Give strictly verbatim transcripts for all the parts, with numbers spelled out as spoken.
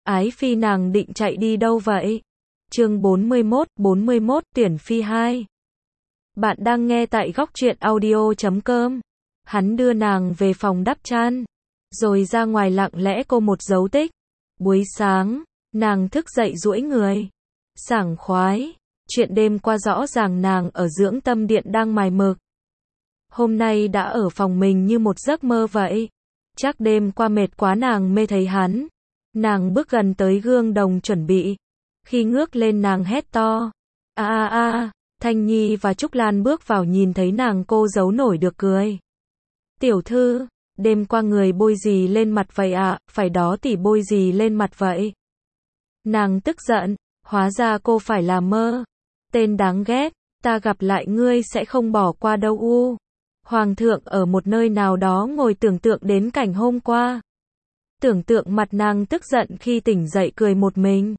Ái phi nàng định chạy đi đâu vậy? Chương bốn mươi mốt, bốn mươi mốt, tuyển phi hai. Bạn đang nghe tại góc truyện audio chấm com. Hắn đưa nàng về phòng đắp chăn, rồi ra ngoài lặng lẽ cô một dấu tích. Buổi sáng, nàng thức dậy duỗi người, sảng khoái. Chuyện đêm qua rõ ràng nàng ở dưỡng tâm điện đang mài mực. Hôm nay đã ở phòng mình như một giấc mơ vậy. Chắc đêm qua mệt quá nàng mê thấy hắn. Nàng bước gần tới gương đồng chuẩn bị. Khi ngước lên nàng hét to. A a a, Thanh Nhi và Trúc Lan bước vào nhìn thấy nàng cô giấu nổi được cười. Tiểu thư, đêm qua người bôi gì lên mặt vậy ạ? À? Phải đó tỷ bôi gì lên mặt vậy? Nàng tức giận, hóa ra cô phải là mơ. Tên đáng ghét, ta gặp lại ngươi sẽ không bỏ qua đâu u. Hoàng thượng ở một nơi nào đó ngồi tưởng tượng đến cảnh hôm qua. Tưởng tượng mặt nàng tức giận khi tỉnh dậy cười một mình.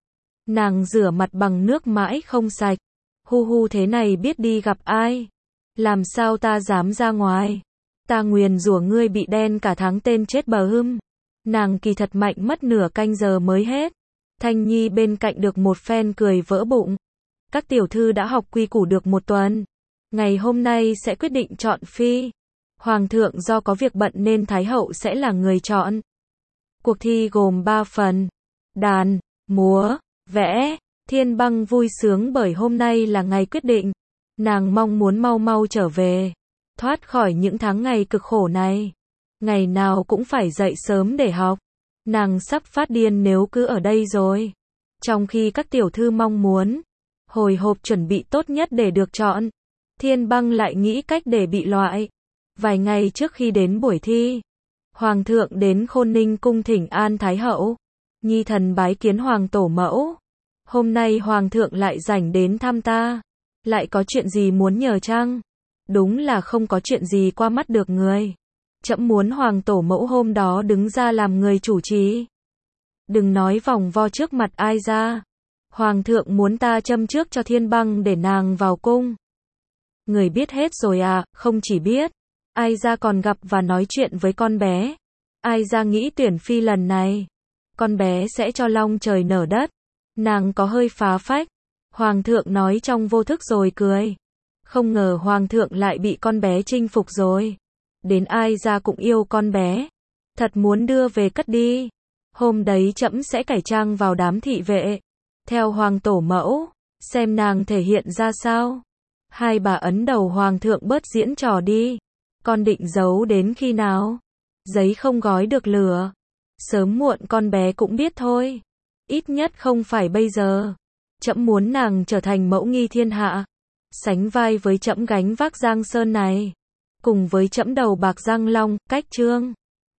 Nàng rửa mặt bằng nước mãi không sạch. Hu hu thế này biết đi gặp ai? Làm sao ta dám ra ngoài? Ta nguyền rủa ngươi bị đen cả tháng tên chết bờ hưng. Nàng kỳ thật mạnh mất nửa canh giờ mới hết. Thanh Nhi bên cạnh được một phen cười vỡ bụng. Các tiểu thư đã học quy củ được một tuần. Ngày hôm nay sẽ quyết định chọn phi. Hoàng thượng do có việc bận nên Thái hậu sẽ là người chọn. Cuộc thi gồm ba phần. Đàn, múa, vẽ. Thiên Băng vui sướng bởi hôm nay là ngày quyết định. Nàng mong muốn mau mau trở về. Thoát khỏi những tháng ngày cực khổ này. Ngày nào cũng phải dậy sớm để học. Nàng sắp phát điên nếu cứ ở đây rồi. Trong khi các tiểu thư mong muốn hồi hộp chuẩn bị tốt nhất để được chọn, Thiên Băng lại nghĩ cách để bị loại. Vài ngày trước khi đến buổi thi, Hoàng thượng đến Khôn Ninh cung thỉnh an Thái hậu. Nhi thần bái kiến Hoàng tổ mẫu. Hôm nay Hoàng thượng lại rảnh đến thăm ta. Lại có chuyện gì muốn nhờ chăng? Đúng là không có chuyện gì qua mắt được người. Trẫm muốn Hoàng tổ mẫu hôm đó đứng ra làm người chủ trì. Đừng nói vòng vo trước mặt ai ra. Hoàng thượng muốn ta châm trước cho Thiên Băng để nàng vào cung. Người biết hết rồi à? Không chỉ biết. Ai ra còn gặp và nói chuyện với con bé. Ai ra nghĩ tuyển phi lần này con bé sẽ cho long trời nở đất. Nàng có hơi phá phách. Hoàng thượng nói trong vô thức rồi cười. Không ngờ Hoàng thượng lại bị con bé chinh phục rồi. Đến ai ra cũng yêu con bé. Thật muốn đưa về cất đi. Hôm đấy trẫm sẽ cải trang vào đám thị vệ. Theo Hoàng tổ mẫu. Xem nàng thể hiện ra sao. Hai bà ấn đầu Hoàng thượng bớt diễn trò đi. Con định giấu đến khi nào? Giấy không gói được lửa. Sớm muộn con bé cũng biết thôi. Ít nhất không phải bây giờ. Trẫm muốn nàng trở thành mẫu nghi thiên hạ. Sánh vai với trẫm gánh vác Giang Sơn này. Cùng với trẫm đầu bạc Giang Long, Cách Trương.